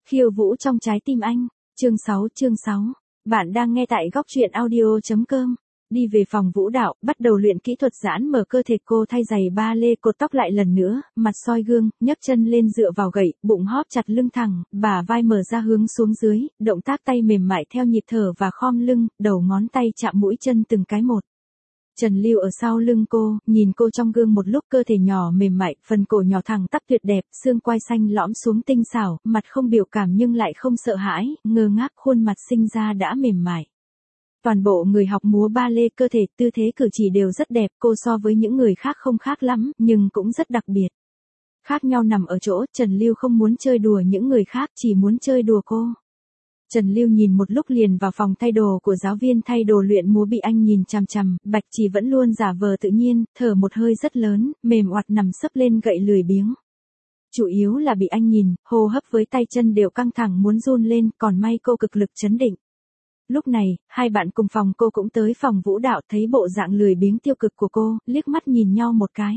Khiêu vũ trong trái tim anh. Chương 6. Bạn đang nghe tại góc truyện audio.com. Đi về phòng vũ đạo, bắt đầu luyện kỹ thuật giãn mở cơ thể. Cô thay giày ba lê, cột tóc lại lần nữa, mặt soi gương, nhấc chân lên dựa vào gậy, bụng hóp chặt lưng thẳng, bả vai mở ra hướng xuống dưới, động tác tay mềm mại theo nhịp thở và khom lưng, đầu ngón tay chạm mũi chân từng cái một. Trần Lưu ở sau lưng cô, nhìn cô trong gương một lúc, cơ thể nhỏ mềm mại, phần cổ nhỏ thẳng tắp tuyệt đẹp, xương quai xanh lõm xuống tinh xảo, mặt không biểu cảm nhưng lại không sợ hãi, ngơ ngác, khuôn mặt sinh ra đã mềm mại. Toàn bộ người học múa ba lê, cơ thể, tư thế cử chỉ đều rất đẹp, cô so với những người khác không khác lắm, nhưng cũng rất đặc biệt. Khác nhau nằm ở chỗ, Trần Lưu không muốn chơi đùa những người khác, chỉ muốn chơi đùa cô. Trần Lưu nhìn một lúc liền vào phòng thay đồ của giáo viên thay đồ luyện múa. Bị anh nhìn chằm chằm, Bạch Chỉ vẫn luôn giả vờ tự nhiên, thở một hơi rất lớn, mềm oặt nằm sấp lên gậy lười biếng. Chủ yếu là bị anh nhìn, hô hấp với tay chân đều căng thẳng muốn run lên, còn may cô cực lực trấn định. Lúc này, hai bạn cùng phòng cô cũng tới phòng vũ đạo, thấy bộ dạng lười biếng tiêu cực của cô, liếc mắt nhìn nhau một cái.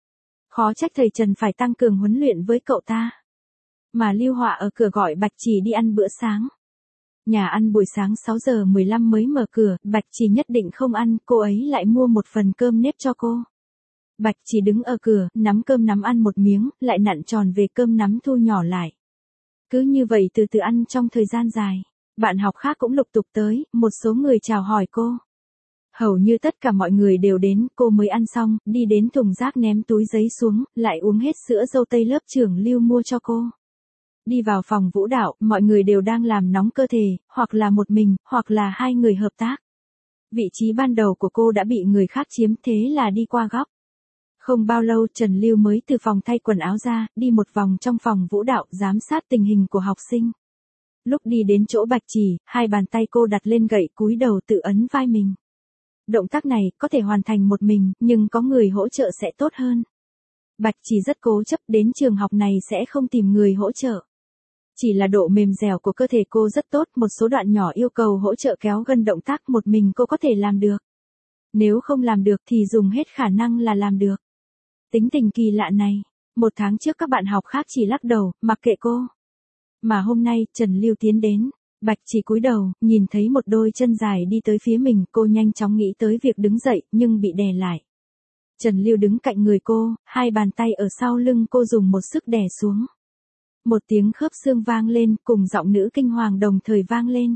Khó trách thầy Trần phải tăng cường huấn luyện với cậu ta. Mà Lưu Họa ở cửa gọi Bạch Chỉ đi ăn bữa sáng. Nhà ăn buổi sáng 6:15 mới mở cửa, Bạch Chỉ nhất định không ăn, cô ấy lại mua một phần cơm nếp cho cô. Bạch Chỉ đứng ở cửa, nắm cơm nắm ăn một miếng, lại nặn tròn về cơm nắm thu nhỏ lại. Cứ như vậy từ từ ăn trong thời gian dài. Bạn học khác cũng lục tục tới, một số người chào hỏi cô. Hầu như tất cả mọi người đều đến, cô mới ăn xong, đi đến thùng rác ném túi giấy xuống, lại uống hết sữa dâu tây lớp trưởng Lưu mua cho cô. Đi vào phòng vũ đạo, mọi người đều đang làm nóng cơ thể, hoặc là một mình, hoặc là hai người hợp tác. Vị trí ban đầu của cô đã bị người khác chiếm, thế là đi qua góc. Không bao lâu Trần Lưu mới từ phòng thay quần áo ra, đi một vòng trong phòng vũ đạo, giám sát tình hình của học sinh. Lúc đi đến chỗ Bạch Chỉ, hai bàn tay cô đặt lên gậy, cúi đầu tự ấn vai mình. Động tác này có thể hoàn thành một mình, nhưng có người hỗ trợ sẽ tốt hơn. Bạch Chỉ rất cố chấp, đến trường học này sẽ không tìm người hỗ trợ. Chỉ là độ mềm dẻo của cơ thể cô rất tốt, một số đoạn nhỏ yêu cầu hỗ trợ kéo gân, động tác một mình cô có thể làm được. Nếu không làm được thì dùng hết khả năng là làm được. Tính tình kỳ lạ này, một tháng trước các bạn học khác chỉ lắc đầu, mặc kệ cô. Mà hôm nay, Trần Lưu tiến đến, Bạch Chỉ cúi đầu, nhìn thấy một đôi chân dài đi tới phía mình, cô nhanh chóng nghĩ tới việc đứng dậy, nhưng bị đè lại. Trần Lưu đứng cạnh người cô, hai bàn tay ở sau lưng cô dùng một sức đè xuống. Một tiếng khớp xương vang lên, cùng giọng nữ kinh hoàng đồng thời vang lên.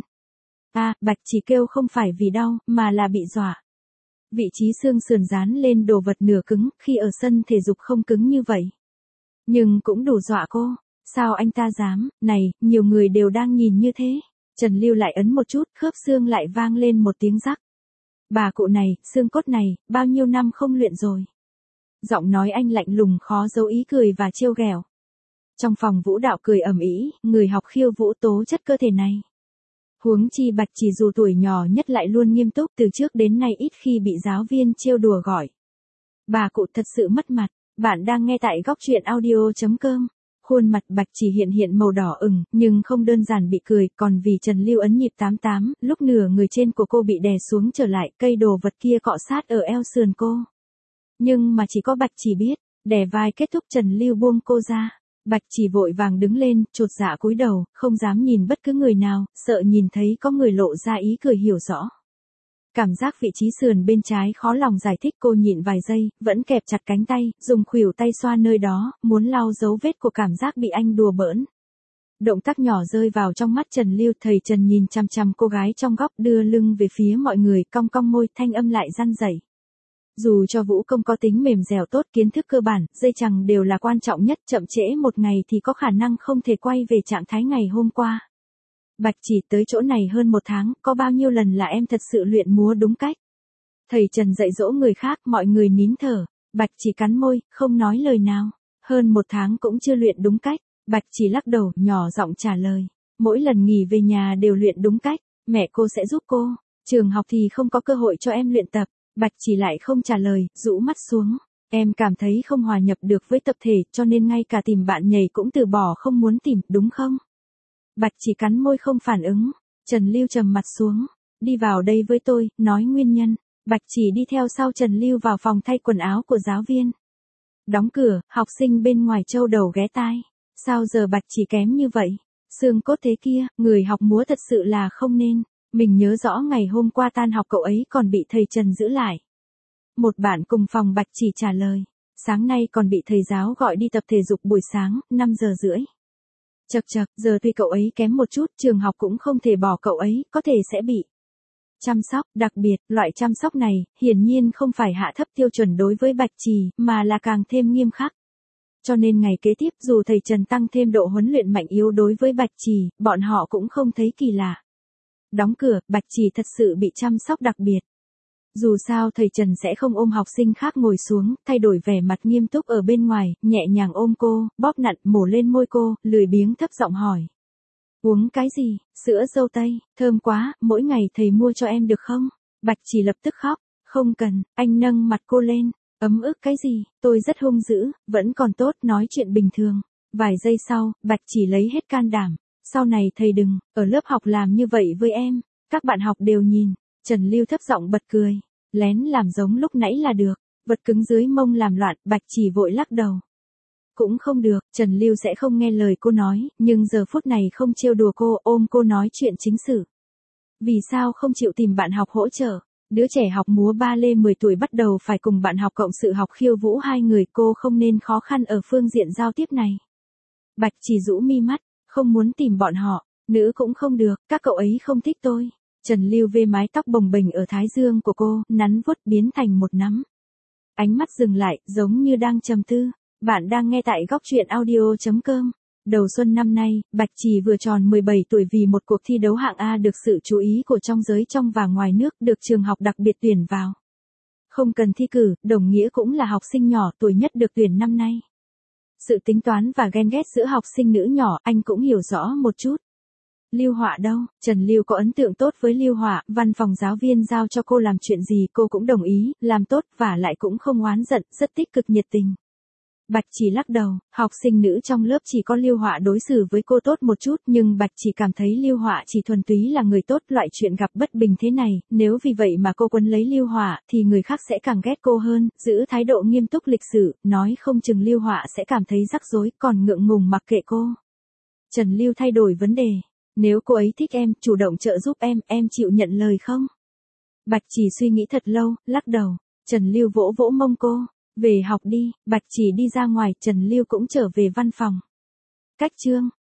Bạch Chỉ kêu không phải vì đau, mà là bị dọa. Vị trí xương sườn dán lên đồ vật nửa cứng, khi ở sân thể dục không cứng như vậy. Nhưng cũng đủ dọa cô. Sao anh ta dám, này, nhiều người đều đang nhìn như thế. Trần Lưu lại ấn một chút, khớp xương lại vang lên một tiếng rắc. Bà cụ này, xương cốt này, bao nhiêu năm không luyện rồi. Giọng nói anh lạnh lùng khó giấu ý cười và trêu ghẹo. Trong phòng vũ đạo cười ầm ĩ, người học khiêu vũ tố chất cơ thể này. Huống chi Bạch Chỉ dù tuổi nhỏ nhất lại luôn nghiêm túc, từ trước đến nay ít khi bị giáo viên trêu đùa gọi. Bà cụ thật sự mất mặt. Bạn đang nghe tại góc truyện audio.com. Khuôn mặt Bạch Chỉ hiện màu đỏ ửng, nhưng không đơn giản bị cười, còn vì Trần Lưu ấn nhịp 88, lúc nửa người trên của cô bị đè xuống trở lại, cây đồ vật kia cọ sát ở eo sườn cô. Nhưng mà chỉ có Bạch Chỉ biết, đè vai kết thúc Trần Lưu buông cô ra. Bạch Chỉ vội vàng đứng lên, chột dạ cúi đầu, không dám nhìn bất cứ người nào, sợ nhìn thấy có người lộ ra ý cười hiểu rõ. Cảm giác vị trí sườn bên trái khó lòng giải thích, cô nhịn vài giây, vẫn kẹp chặt cánh tay, dùng khuỷu tay xoa nơi đó, muốn lau dấu vết của cảm giác bị anh đùa bỡn. Động tác nhỏ rơi vào trong mắt Trần Lưu, thầy Trần nhìn chằm chằm cô gái trong góc, đưa lưng về phía mọi người, cong cong môi, thanh âm lại răn rẩy. Dù cho vũ công có tính mềm dẻo tốt, kiến thức cơ bản, dây chằng đều là quan trọng nhất, chậm trễ một ngày thì có khả năng không thể quay về trạng thái ngày hôm qua. Bạch Chỉ tới chỗ này hơn một tháng, có bao nhiêu lần là em thật sự luyện múa đúng cách. Thầy Trần dạy dỗ người khác, mọi người nín thở. Bạch Chỉ cắn môi, không nói lời nào. Hơn một tháng cũng chưa luyện đúng cách. Bạch Chỉ lắc đầu, nhỏ giọng trả lời. Mỗi lần nghỉ về nhà đều luyện đúng cách. Mẹ cô sẽ giúp cô. Trường học thì không có cơ hội cho em luyện tập. Bạch Chỉ lại không trả lời, rũ mắt xuống. Em cảm thấy không hòa nhập được với tập thể, cho nên ngay cả tìm bạn nhảy cũng từ bỏ, không muốn tìm, đúng không? Bạch Chỉ cắn môi không phản ứng. Trần Lưu trầm mặt xuống. Đi vào đây với tôi, nói nguyên nhân. Bạch Chỉ đi theo sau Trần Lưu vào phòng thay quần áo của giáo viên. Đóng cửa, học sinh bên ngoài trâu đầu ghé tai. Sao giờ Bạch Chỉ kém như vậy? Xương cốt thế kia, người học múa thật sự là không nên. Mình nhớ rõ ngày hôm qua tan học cậu ấy còn bị thầy Trần giữ lại. Một bạn cùng phòng Bạch Chỉ trả lời. Sáng nay còn bị thầy giáo gọi đi tập thể dục buổi sáng, 5 giờ rưỡi. Chậc chậc, giờ tuy cậu ấy kém một chút, trường học cũng không thể bỏ cậu ấy, có thể sẽ bị chăm sóc, đặc biệt, loại chăm sóc này, hiển nhiên không phải hạ thấp tiêu chuẩn đối với Bạch Trì, mà là càng thêm nghiêm khắc. Cho nên ngày kế tiếp dù thầy Trần tăng thêm độ huấn luyện mạnh yếu đối với Bạch Trì, bọn họ cũng không thấy kỳ lạ. Đóng cửa, Bạch Trì thật sự bị chăm sóc đặc biệt. Dù sao thầy Trần sẽ không ôm học sinh khác ngồi xuống, thay đổi vẻ mặt nghiêm túc ở bên ngoài, nhẹ nhàng ôm cô, bóp nặn, mổ lên môi cô, lười biếng thấp giọng hỏi. Uống cái gì? Sữa dâu tây, thơm quá, mỗi ngày thầy mua cho em được không? Bạch Chỉ lập tức khóc. Không cần, anh nâng mặt cô lên. Ấm ức cái gì, tôi rất hung dữ, vẫn còn tốt, nói chuyện bình thường. Vài giây sau, Bạch Chỉ lấy hết can đảm. Sau này thầy đừng, ở lớp học làm như vậy với em. Các bạn học đều nhìn. Trần Lưu thấp giọng bật cười. Lén làm giống lúc nãy là được. Vật cứng dưới mông làm loạn, Bạch Chỉ vội lắc đầu. Cũng không được, Trần Lưu sẽ không nghe lời cô nói, nhưng giờ phút này không trêu đùa cô, ôm cô nói chuyện chính sự. Vì sao không chịu tìm bạn học hỗ trợ? Đứa trẻ học múa ba lê 10 tuổi bắt đầu phải cùng bạn học cộng sự học khiêu vũ hai người, cô không nên khó khăn ở phương diện giao tiếp này. Bạch Chỉ rũ mi mắt, không muốn tìm bọn họ, nữ cũng không được, các cậu ấy không thích tôi. Trần Lưu vê mái tóc bồng bềnh ở thái dương của cô, nắn vuốt biến thành một nắm. Ánh mắt dừng lại, giống như đang trầm tư. Bạn đang nghe tại góc truyện audio.com. Đầu xuân năm nay, Bạch Chỉ vừa tròn 17 tuổi vì một cuộc thi đấu hạng A được sự chú ý của trong giới trong và ngoài nước, được trường học đặc biệt tuyển vào. Không cần thi cử, đồng nghĩa cũng là học sinh nhỏ tuổi nhất được tuyển năm nay. Sự tính toán và ghen ghét giữa học sinh nữ nhỏ, anh cũng hiểu rõ một chút. Lưu Họa đâu? Trần Lưu có ấn tượng tốt với Lưu Họa, văn phòng giáo viên giao cho cô làm chuyện gì cô cũng đồng ý, làm tốt và lại cũng không oán giận, rất tích cực nhiệt tình. Bạch Chỉ lắc đầu, học sinh nữ trong lớp chỉ có Lưu Họa đối xử với cô tốt một chút, nhưng Bạch Chỉ cảm thấy Lưu Họa chỉ thuần túy là người tốt, loại chuyện gặp bất bình thế này, nếu vì vậy mà cô quấn lấy Lưu Họa thì người khác sẽ càng ghét cô hơn, giữ thái độ nghiêm túc lịch sự, nói không chừng Lưu Họa sẽ cảm thấy rắc rối, còn ngượng ngùng mặc kệ cô. Trần Lưu thay đổi vấn đề, nếu cô ấy thích em, chủ động trợ giúp em chịu nhận lời không? Bạch Chỉ suy nghĩ thật lâu, lắc đầu. Trần Lưu vỗ vỗ mông cô. Về học đi, Bạch Chỉ đi ra ngoài, Trần Lưu cũng trở về văn phòng. Cách chương.